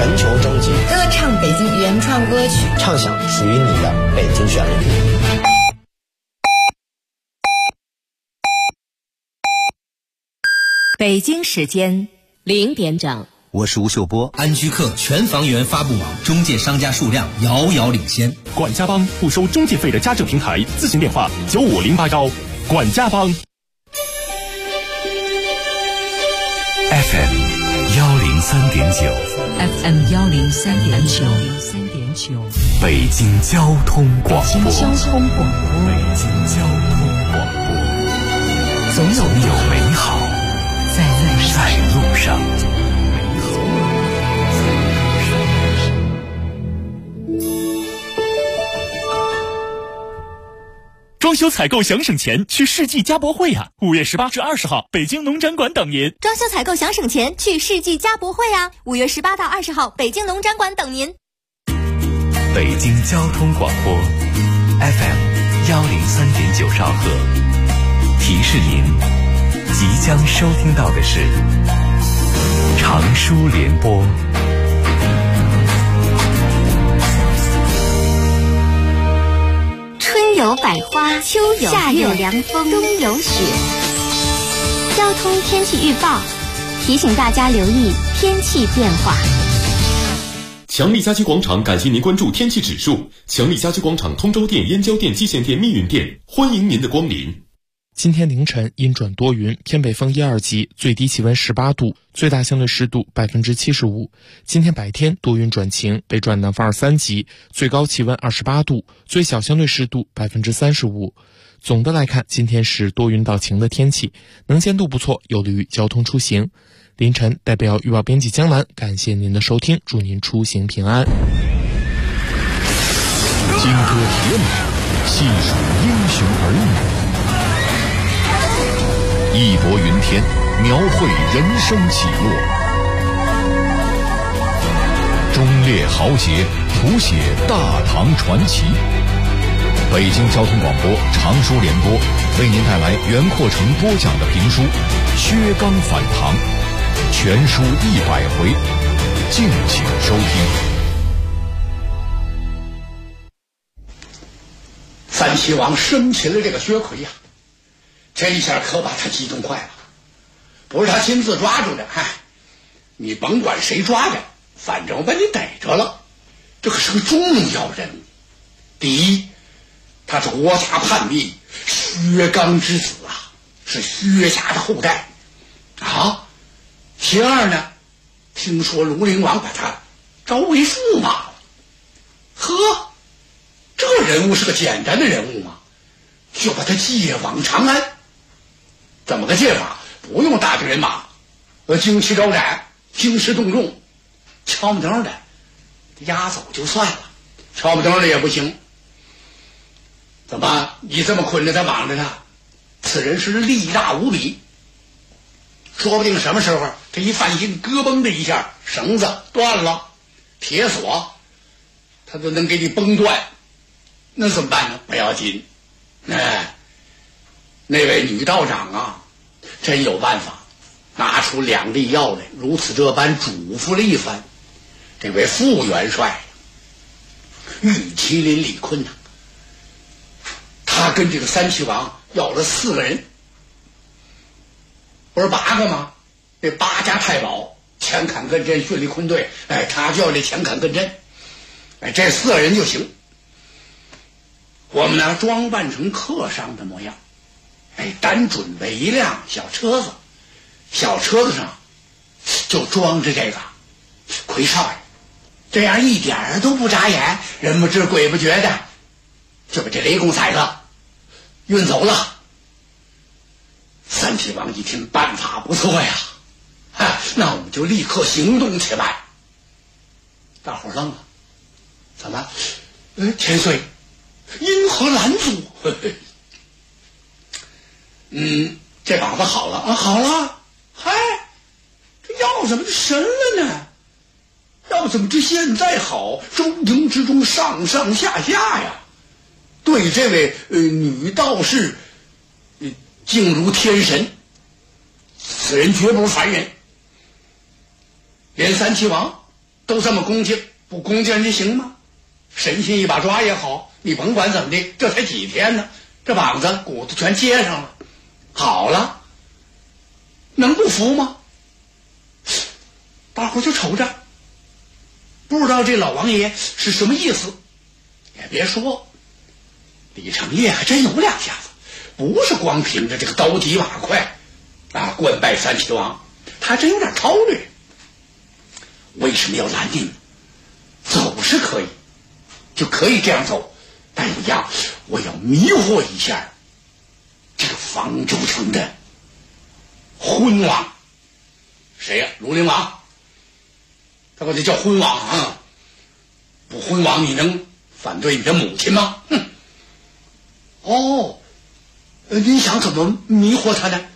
全球征集， 歌唱北京原创歌曲， 唱响属于你的北京旋律。 北京时间0点整， 我是吴秀波。安居客全房源发布网，中介商家数量遥遥领先。 管家帮不收中介费的家政平台，咨询电话95081，管家帮。 FM 103.9 FM 103.9， 北京交通广播。 北京交通广播， 北京交通广播， 总有美好在路上。 装修采购想省钱，去世纪家博会呀！5月18至20号，北京农展馆等您。 装修采购想省钱，去世纪家博会呀！5月18到20号，北京农展馆等您。 北京交通广播 FM 103.9兆赫，提示您即将收听到的是长舒联播。 春有百花，秋有夏有凉风，冬有雪。交通天气预报提醒大家留意天气变化。 强力家居广场感谢您关注天气指数。强力家居广场通州店、燕郊店、蓟县店、密云店，欢迎您的光临。 今天凌晨阴转多云，偏北风1、2级，最低气温18度，最大相对湿度75%。今天白天多云转晴，北转南风2、3级，最高气温28度，最小相对湿度35%。总的来看，今天是多云到晴的天气，能见度不错，有利于交通出行。凌晨代表预报编辑江兰，感谢您的收听，祝您出行平安。 金戈铁马，细数英雄儿女，义薄云天，描绘人生起落，忠烈豪杰，谱写大唐传奇。北京交通广播长舒联播为您带来袁阔成播讲的评书《薛刚反唐》，全书100回，敬请收听。 三齐王生擒了这个薛奎呀，这一下可把他激动坏了。不是他亲自抓住的，你甭管谁抓的，反正我把你逮着了。这可是个重要人物。第一，他是国家叛逆薛刚之子啊，是薛家的后代啊。其二呢，听说庐陵王把他招为驸马了。呵，这个人物是个简单的人物吗？就把他借往长安。怎么个借法？不用大队人马，旌旗招展，兴师动众，敲木灯的押走就算了，敲木灯的也不行。怎么你这么捆着他绑着他？此人是力大无比，说不定什么时候这一犯心，咯嘣的一下，绳子断了，铁锁他都能给你崩断。那怎么办呢？不要紧，那位女道长啊，真有办法，拿出2粒药来，如此这般嘱咐了一番。这位副元帅玉麒麟李坤呐，他跟这个三齐王要了4个人，不是8个吗？这8家太保，前坎艮震、血力坤队，他就要这前坎艮震，这4个人就行。我们呢，装扮成客商的模样，单准备一辆小车子，小车子上就装着这个奎少爷，这样一点都不眨眼，人不知鬼不觉的，就把这雷公宰了，运走了。三齐王一听办法不错呀，那我们就立刻行动起来。大伙愣了，怎么？千岁因何拦阻？这膀子好了啊，好了。这药怎么就神了呢？药怎么这现在好？周营之中上上下下呀，对这位女道士敬如天神，此人绝不是凡人。连三齐王都这么恭敬，不恭敬你行吗？神仙一把抓也好，你甭管怎么的，这才几天呢，这膀子骨头全接上了，好了，能不服吗？大伙就瞅着，不知道这老王爷是什么意思。也别说，李成业还真有两下子，不是光凭着这个刀急马快啊棍败三齐王，他还真有点韬略。为什么要拦你呢？走是可以，就可以这样走，但一样我要迷惑一下这个方舟城的昏王。谁呀？庐陵王。他管这叫昏王啊！不昏王你能反对你的母亲吗？哼！哦，你想怎么迷惑他呢？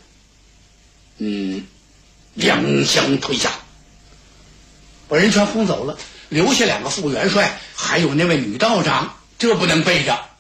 两相推下，把人全轰走了，留下2个副元帅，还有那位女道长，这不能背着。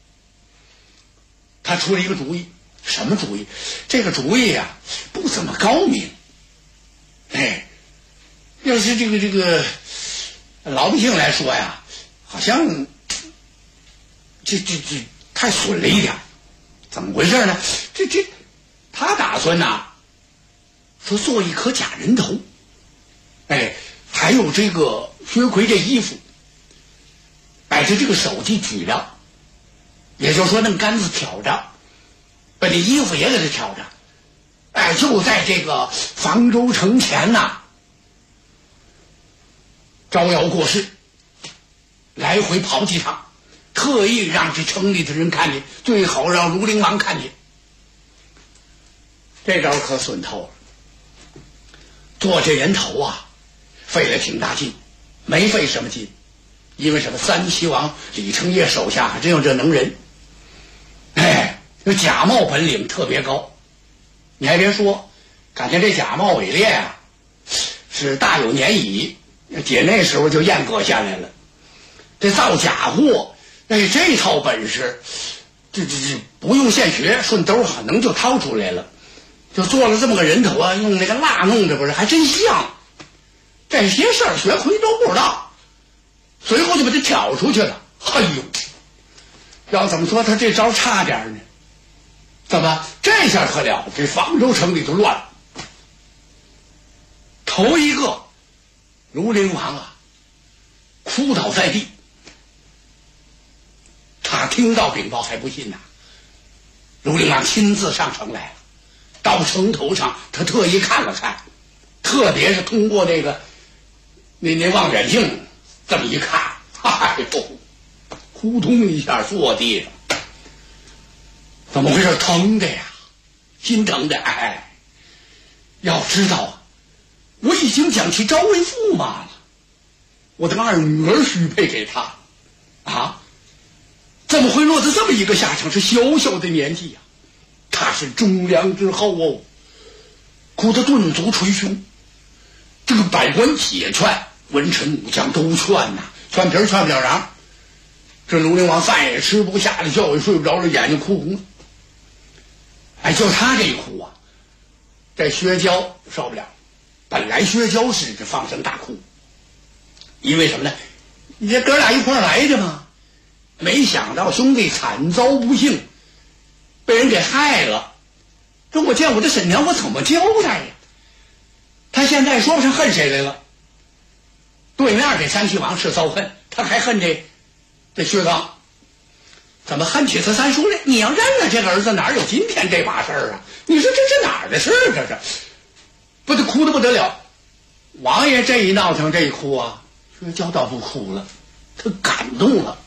他出了一个主意，什么主意？这个主意啊，不怎么高明。哎，要是这个老百姓来说呀，好像这太损了一点。怎么回事呢？他打算呐，说做一颗假人头，哎，还有这个薛奎这衣服，摆着这个手机举着，也就是说弄杆子挑着，把这衣服也给他挑着，哎，就在这个方舟城前呐，招摇过市，来回跑几趟，特意让这城里的人看见，最好让庐陵王看见。这招可损透了。做这人头啊，费了挺大劲，没费什么劲，因为什么？三齐王李成业手下还真有这能人，哎，这假冒本领特别高。你还别说，感觉这假冒伪劣啊，是大有年矣。姐那时候就验割下来了，这造假货，哎，这套本事，这不用现学，顺兜可能就掏出来了。就做了这么个人头啊，用那个蜡弄的，不是还真像。这些事儿薛奎都不知道，随后就把他挑出去了。哎呦，要怎么说他这招差点呢？怎么这下可了？这方舟城里头乱了。头一个庐陵王啊，哭倒在地。他听到禀报还不信呐，庐陵王亲自上城来了。到城头上，他特意看了看，特别是通过那望远镜这么一看，哎呦，扑通一下坐地上。怎么回事？疼的呀，心疼的。哎，要知道啊，我已经将其招为驸马了，我的二女儿许配给他啊，怎么会落得这么一个下场？是小小的年纪呀。他是忠良之后哦，哭得顿足捶胸。这个百官解劝，文臣武将都劝呐，劝皮儿劝不了瓤。这庐陵王饭也吃不下了，觉也睡不着了，眼睛哭红了。哎，就他这一哭啊，这薛娇受不了。本来薛娇是这放声大哭，因为什么呢？你这哥俩一块来的嘛，没想到兄弟惨遭不幸。被人给害了，这我见我的婶娘我怎么交代呀？他现在说不上恨谁来了，对面这三齐王是遭恨，他还恨这薛刚，怎么恨起他三叔来？你要认了这个儿子，哪有今天这把事儿啊？你说这是哪儿的事儿？这是不得哭得不得了。王爷这一闹腾这一哭啊，薛娇倒不哭了，他感动了。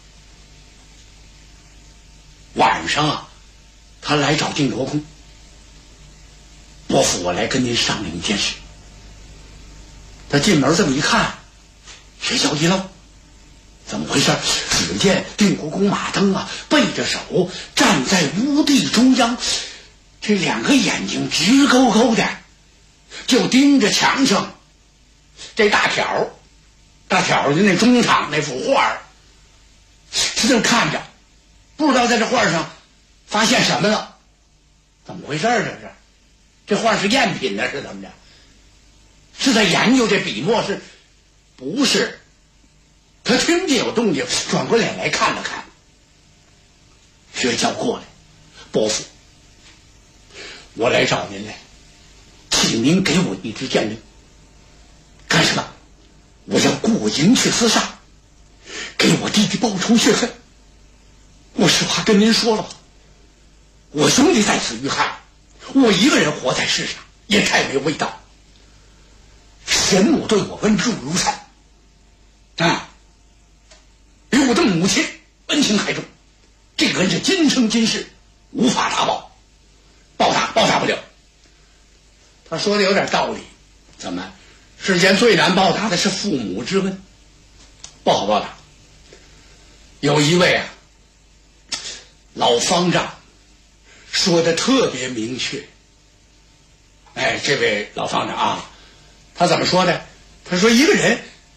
晚上啊，他来找定国公，伯父，我来跟您商量一件事。他进门这么一看，薛娇一愣，怎么回事？只见定国公马登啊，背着手站在屋地中央，这2个眼睛直勾勾的，就盯着墙上这大挑的那中场那幅画，他正看着，不知道在这画上发现什么了。怎么回事？这画是赝品呢，是怎么着？是在研究这笔墨，是不是，他听见有动静，转过脸来看了看。薛娇过来，伯父，我来找您来，请您给我一支将令。干什么？我要过营去厮杀，给我弟弟报仇雪恨。我实话跟您说了吧，我兄弟在此遇害，我一个人活在世上也太没有味道。神母对我温重如山啊，比我的母亲恩情还重，这个恩是今生今世无法答报，报答不了。他说的有点道理，怎么世间最难报答的是父母之恩，不好报答。有一位啊老方丈说的特别明确，这位老方丈啊，他怎么说的？他说一个人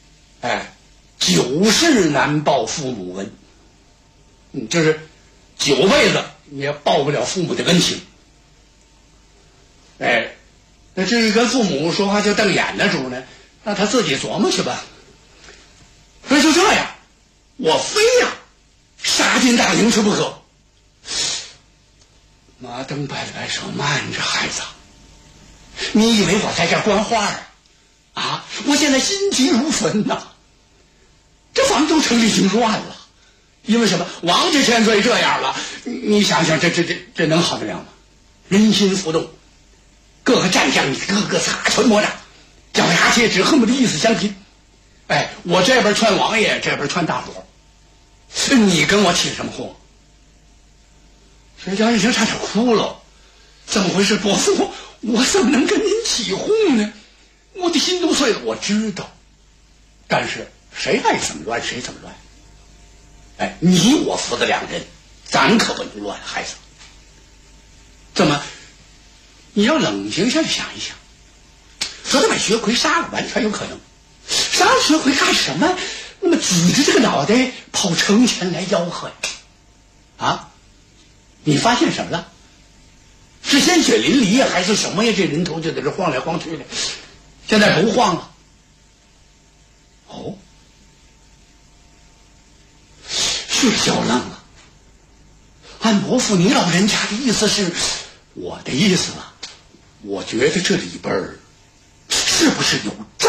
九世难报父母恩，就是9辈子也报不了父母的恩情。那至于跟父母说话就瞪眼的主呢，那他自己琢磨去吧。那就这样，我非要杀进大营去不可。马登摆了摆手，慢着孩子，你以为我在这观花啊？我现在心急如焚呐！这房州城里已经乱了，因为什么？王家千岁这样了，你想想，这能好得了吗？人心浮动，各个战将你个个擦拳魔掌，咬牙切齿，恨不得一死相拼。我这边劝王爷，这边劝大伙，你跟我起什么哄？薛娇已经差点哭了，怎么回事？伯父，我怎么能跟您起哄呢？我的心都碎了。我知道，但是谁爱怎么乱谁怎么乱。你我父子两人，咱可不能乱，孩子。怎么？你要冷静下去想一想，说他把薛奎杀了，完全有可能。杀了薛奎干什么？那么举着这个脑袋跑城前来吆喝啊？你发现什么了？是鲜血淋漓呀，还是什么呀？这人头就在这晃来晃去的，现在不晃了。薛娇愣了。按伯父你老人家的意思是，我的意思啊，我觉得这里边是不是有诈？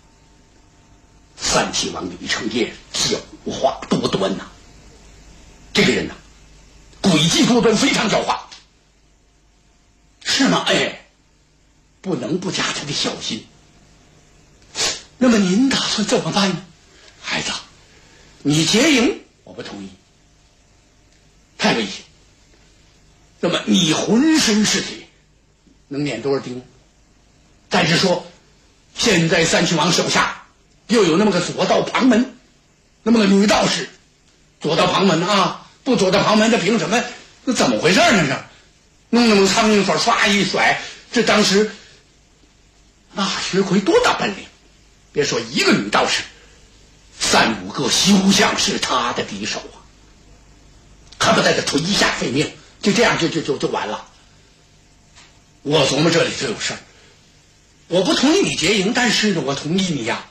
三齐王李成业狡猾多端呐，这个人呐，诡计多端，非常狡猾，是吗？不能不加他的小心。那么您打算怎么办呢？孩子，你结营我不同意，太危险。那么你浑身是铁，能撵多少钉？再者说，现在三齐王手下又有那么个左道旁门，那么个女道士，左道旁门啊，不左道旁门，这凭什么？那怎么回事呢？这弄那么苍蝇粉唰一甩，这当时那薛奎多大本领？别说一个女道士，3、5个休想是他的敌手啊！恨不得他垂下废命，就这样就完了。我琢磨这里就有事儿，我不同意你结营，但是呢，我同意你呀。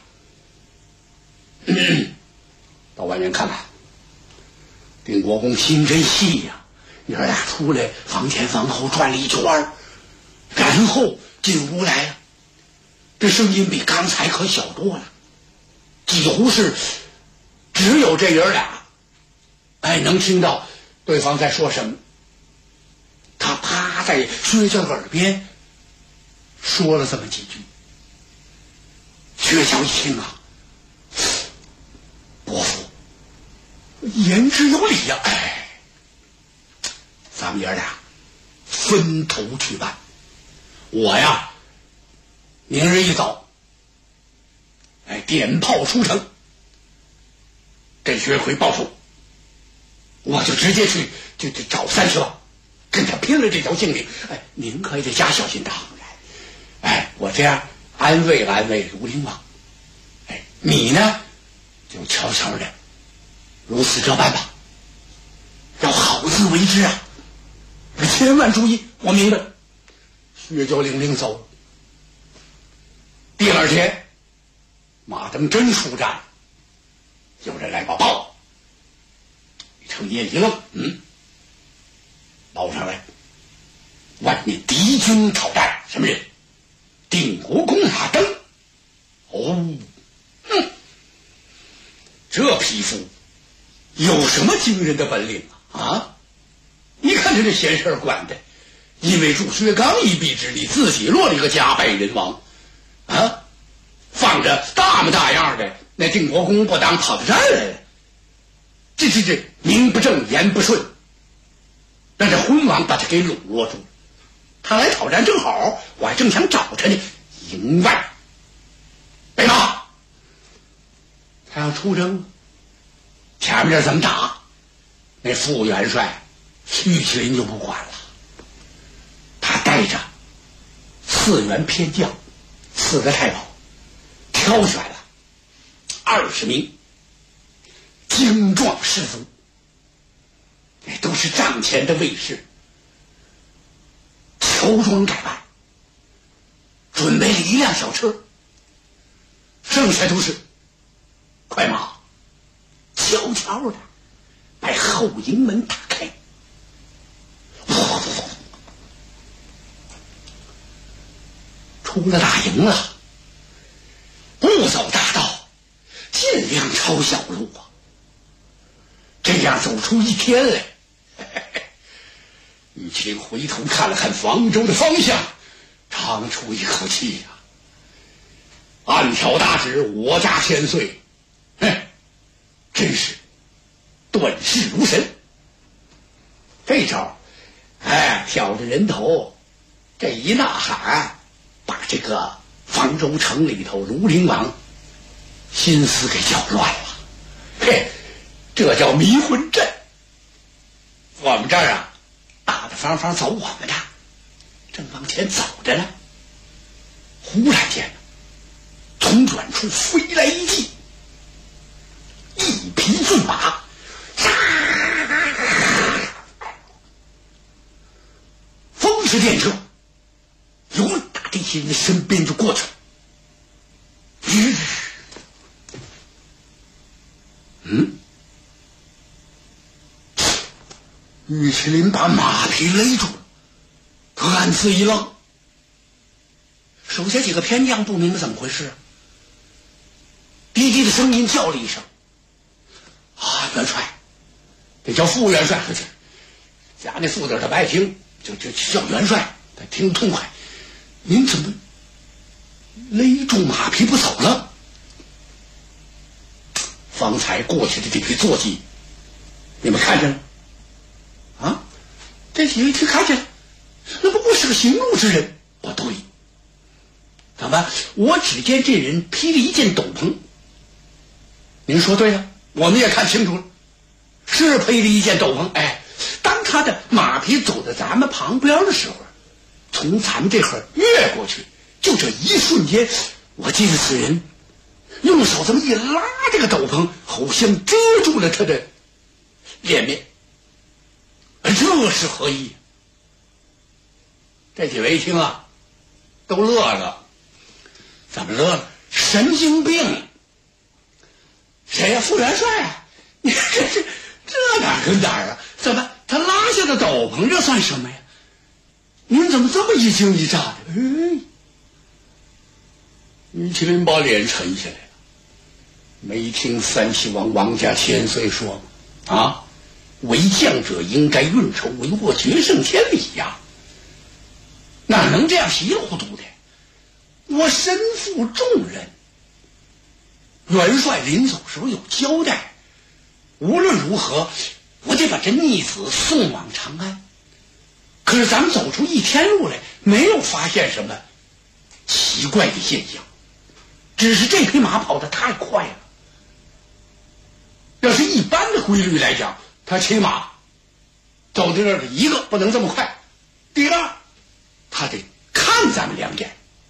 到外面看看，定国公心真细呀！你儿俩出来，房前房后转了一圈，然后进屋来了。这声音比刚才可小多了，几乎是只有这爷俩能听到对方在说什么。他趴在薛娇耳边说了这么几句。薛娇一听啊，伯父言之有理呀，咱们爷俩分头去办。我呀明日一早点炮出城，给薛奎报仇，我就直接去就找三齐王，跟他拼了这条性命。您可以得加小心。当然我这样安慰如灵王，你呢就悄悄的如此这般吧，要好自为之啊，千万注意。我明白。薛娇领走。第二天马登真出战，有人来报。李成业一愣，报上来，万年敌军讨战，什么人？定国公马登。这匹夫有什么惊人的本领啊？你看这闲事管的，因为朱薛刚一臂之力，自己落了一个家败人亡啊！放着大模大样的那定国公不当跑到这儿来了，这名不正言不顺，让这昏王把他给笼络住。他来讨战正好，我还正想找他呢。营外备马，他要出征，前面这怎么打？那副元帅玉麒麟就不管了，他带着4员偏将4个太保，挑选了20名精壮士卒，那都是帐前的卫士，乔装改扮，准备了1辆小车，剩下都是快马，悄悄的把后营门打开，出了大营了，不走大道，尽量抄小路啊，这样走出一天来。玉麒麟回头看了看房州的方向，长出一口气呀，暗挑大指，我家千岁，真是断事如神。这招挑着人头，这一呐喊，把这个方州城里头庐陵王心思给搅乱了。这叫迷魂阵。我们这儿啊，大大方方走我们的，正往前走着呢，忽然间从远处飞来一骑，一匹骏马，风驰电掣，由打这些人的身边就过去了。玉麒麟把马匹勒住了，他暗自一愣，手下几个偏将不明白怎么回事，低低的声音叫了一声：“元帅！”这叫副元帅，家那副字他不爱听，就叫元帅，他听痛快。您怎么勒住马匹不走了？方才过去的这批坐骑，你们看见了？这几位去看见了，那不过是个行路之人。不对，怎么？我只见这人披了一件斗篷。您说对了，我们也看清楚了，是披了一件斗篷。当他的马匹走到咱们旁边的时候，从咱们这会越过去，就这一瞬间，我记得此人用手这么一拉这个斗篷，好像遮住了他的脸面。这是何意？这几位一听啊，都乐了。怎么乐了？神经病！谁呀？副元帅啊！你这哪跟哪儿啊？怎么他拉下的斗篷，这算什么呀？您怎么这么一惊一乍的？玉麒麟把脸沉下来了。没听三齐王王家千岁说为将者应该运筹帷幄，决胜千里呀，哪能这样稀里糊涂的？我身负重任，元帅临走时候有交代，无论如何我得把这逆子送往长安。可是咱们走出一天路来，没有发现什么奇怪的现象，只是这匹马跑得太快了。要是一般的规律来讲，他骑马走到那儿，一个不能这么快，第二他得看咱们2眼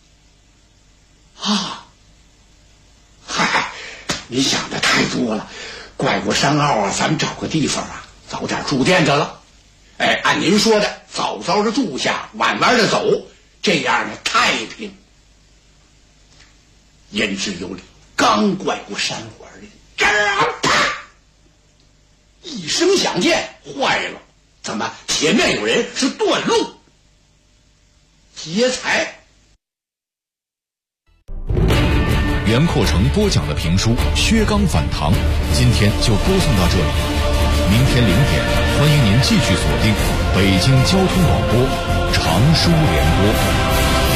你想的太多了，怪过山坳咱们找个地方早点住店着了。按您说的，早早的住下，晚晚的走，这样的太平。言之有理， 刚拐过山环里，嘎啪一声响箭，坏了！怎么前面有人？是断路劫财。 袁阔成播讲的评书《薛刚反唐》，今天就播送到这里。明天0点，欢迎您继续锁定北京交通广播常书联播。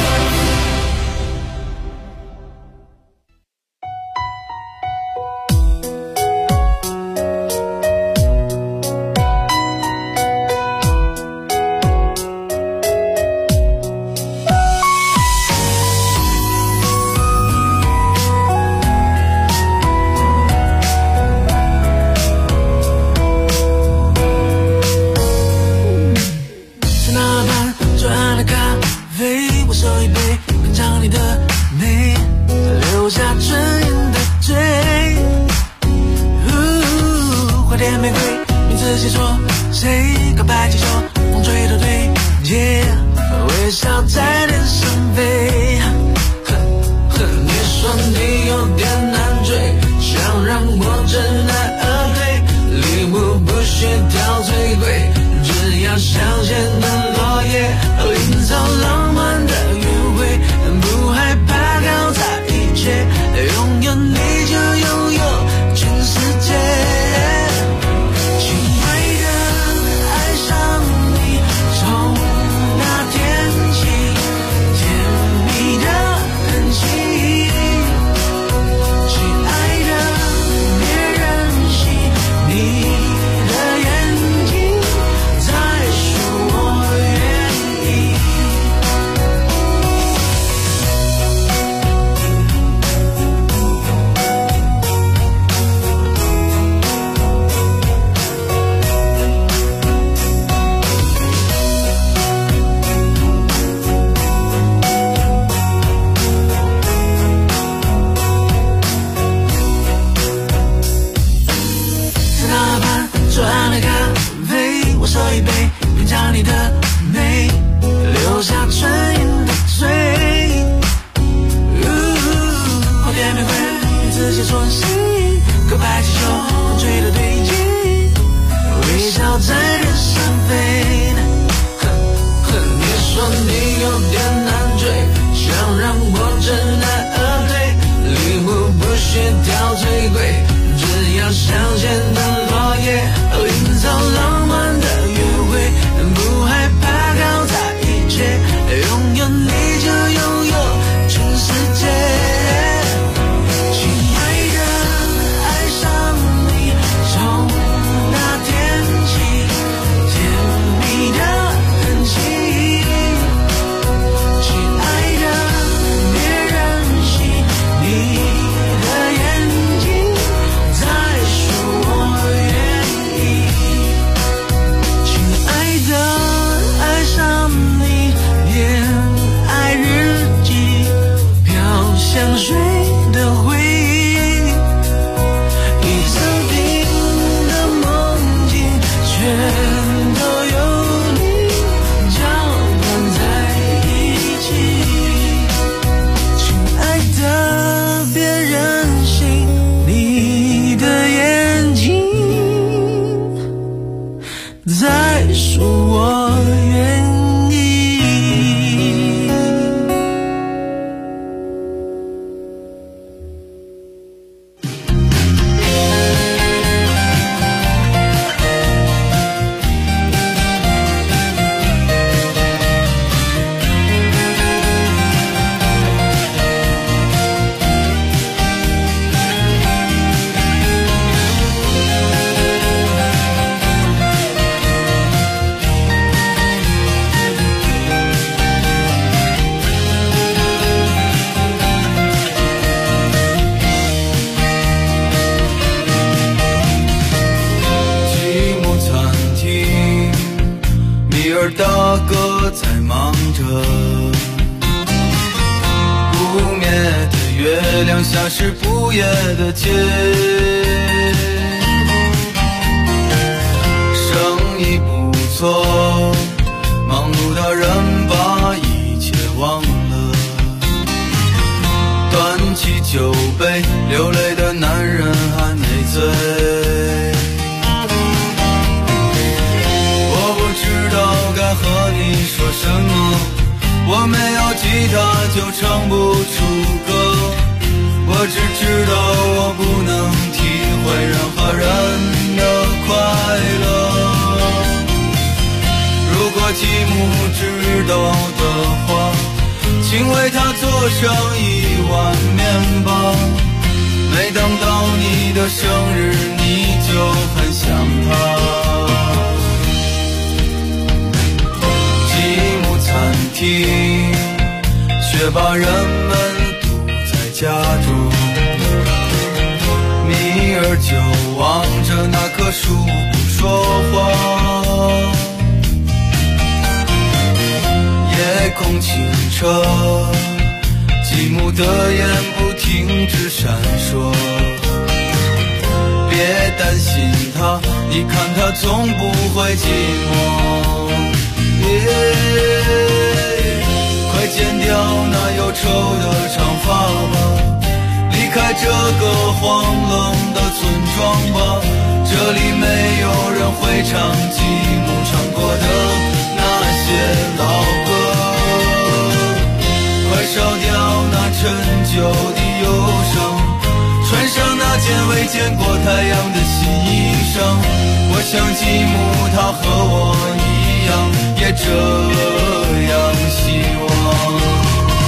大哥在忙着，不灭的月亮像是不夜的街，生意不错，忙碌的人把一切忘了，端起起酒杯，流泪的男人还没醉。我不知道该和你说什么，我没有吉他就唱不出歌，我只知道我不能体会任何人的快乐。如果继母知道的话，请为他做上1碗面包。每当到你的生日，你就很想他。继母餐厅却把人们堵在家中，米儿就望着那棵树不说话。夜空清澈，继母的眼不停止闪烁。别担心他，你看他从不会寂寞。快剪掉那忧愁的长发吧，离开这个荒冷的村庄吧，这里没有人会唱继母唱过的那些老歌。快烧掉那陈旧的忧伤，穿上那件未见过太阳的新衣裳。我想继母她和我一样，也这样希望。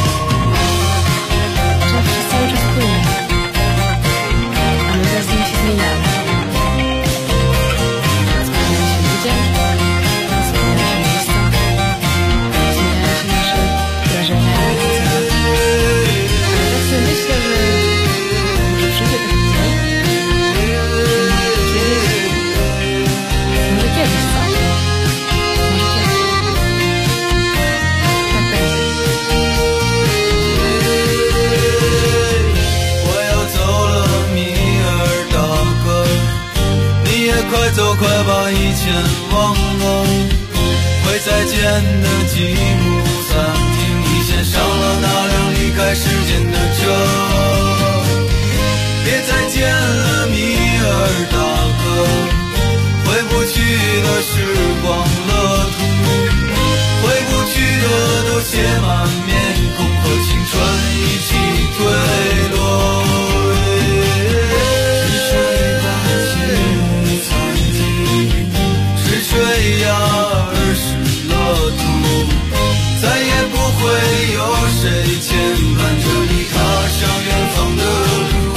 快走，快把以前忘了。会再见的继母餐厅，你先上了那辆离开时间的车。别再见了，米尔大哥，回不去的时光乐土，回不去的都写满面孔，和青春一起坠落。水呀，儿时乐土，再也不会有谁牵绊着你踏上远方的路。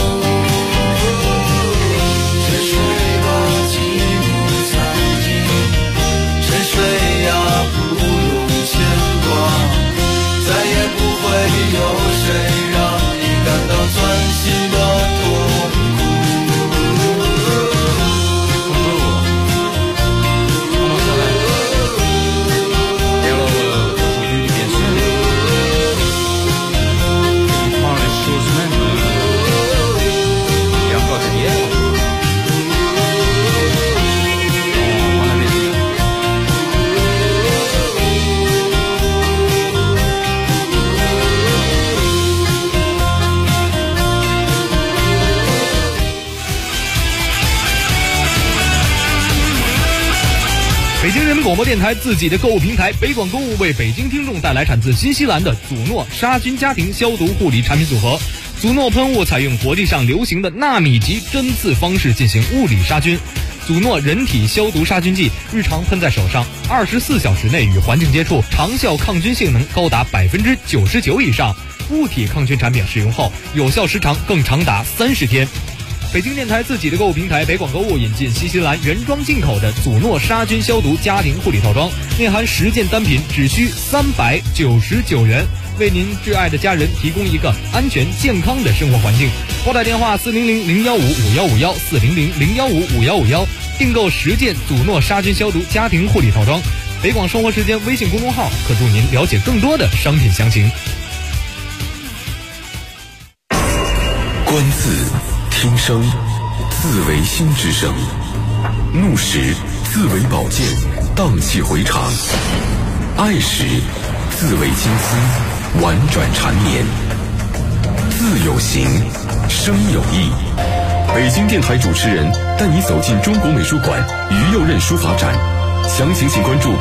沉睡吧，继母餐厅，沉睡呀，不用牵挂，再也不会有谁让你感到钻心的痛苦。 北京人民广播电台自己的购物平台北广购物为北京听众带来产自新西兰的祖诺杀菌家庭消毒护理产品组合。祖诺喷雾采用国际上流行的纳米级针刺方式进行物理杀菌。祖诺人体消毒杀菌剂日常喷在手上，24小时内与环境接触，长效抗菌性能高达99%以上。物体抗菌产品使用后，有效时长更长达30天。北京电台自己的购物平台北广购物引进新西兰原装进口的祖诺杀菌消毒家庭护理套装，内含10件单品，只需399元，为您挚爱的家人提供一个安全健康的生活环境。拨打电话400-015-5151 400-015-5151，订购10件祖诺杀菌消毒家庭护理套装。北广生活时间微信公众号可助您了解更多的商品详情。 观字听声，字为心之声；怒时，字为宝剑，荡气回肠；爱时，字为金丝，婉转缠绵； 字有形，声有意。北京电台主持人带你走进中国美术馆于右任书法展，详情请关注